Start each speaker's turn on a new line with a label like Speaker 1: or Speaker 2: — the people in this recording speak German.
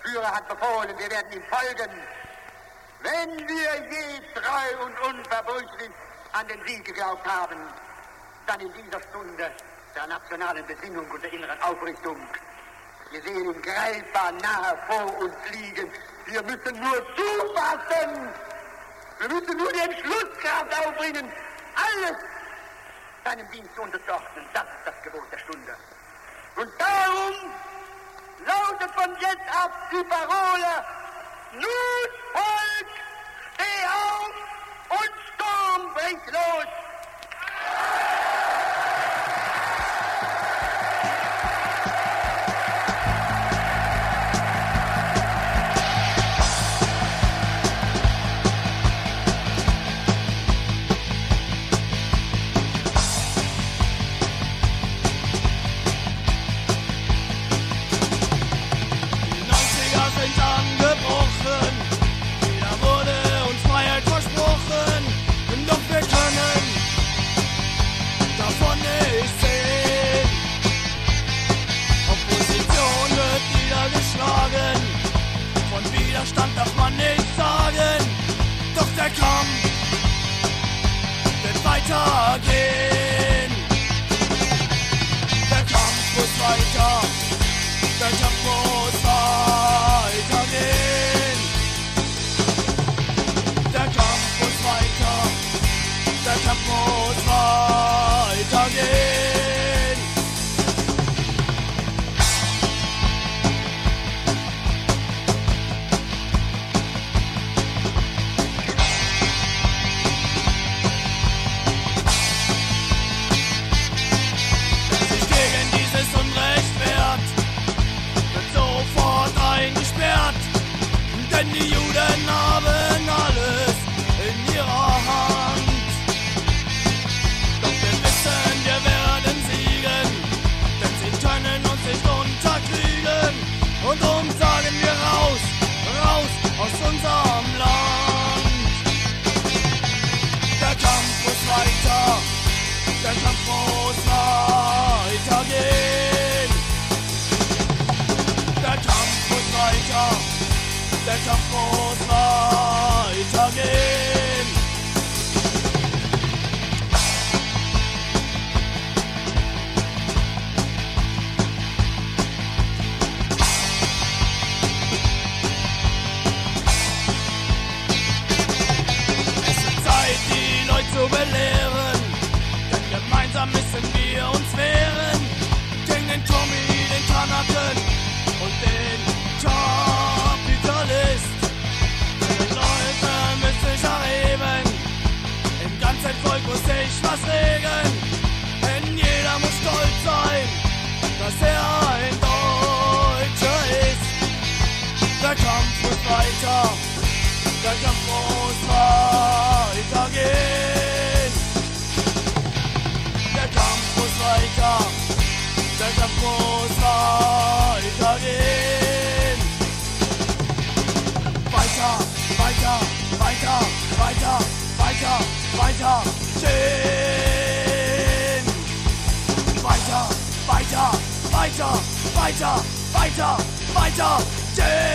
Speaker 1: Führer hat befohlen, wir werden ihm folgen. Wenn wir je treu und unverbrüchlich an den Sieg geglaubt haben, dann in dieser Stunde der nationalen Besinnung und der inneren Aufrichtung. Wir sehen ihn greifbar nahe vor uns liegen. Wir müssen nur zufassen. Wir müssen nur die Entschlusskraft aufbringen, alles seinem Dienst zu unterzuordnen. Das ist das Gebot der Stunde. Und darum lautet von jetzt ab die Parole: Nun, Volk, steh auf und Sturm bricht los!
Speaker 2: Widerstand darf man nicht sagen, doch der Kampf wird weitergehen. Der Kampf muss weiter, der Kampf muss weitergehen. Der Kampf muss weiter, der Kampf muss weitergehen. Denn die Juden haben alles in ihrer Hand. Doch wir wissen, wir werden siegen, denn sie können uns nicht unterkriegen. Und drum sagen wir raus, raus aus unserem Land. Der Kampf muss weiter, der Kampf muss weitergehen. Der Kampf muss weiter, der Kampf muss weitergehen. Es ist Zeit, die Leute zu belehren, denn gemeinsam müssen wir uns wehren gegen den Tommy, den Kanaken und den Kapitalist. Die Leute müssen sich erheben, im ganzen Volk muss sich was regen, denn jeder muss stolz sein, dass er ein Deutscher ist. Der Kampf muss weiter, der Kampf muss weitergehen. Der Kampf muss weiter, der Kampf muss weitergehen. Weiter, weiter, weiter, weiter, weiter, weiter stehen. Weiter, weiter, weiter, weiter, weiter, weiter stehen.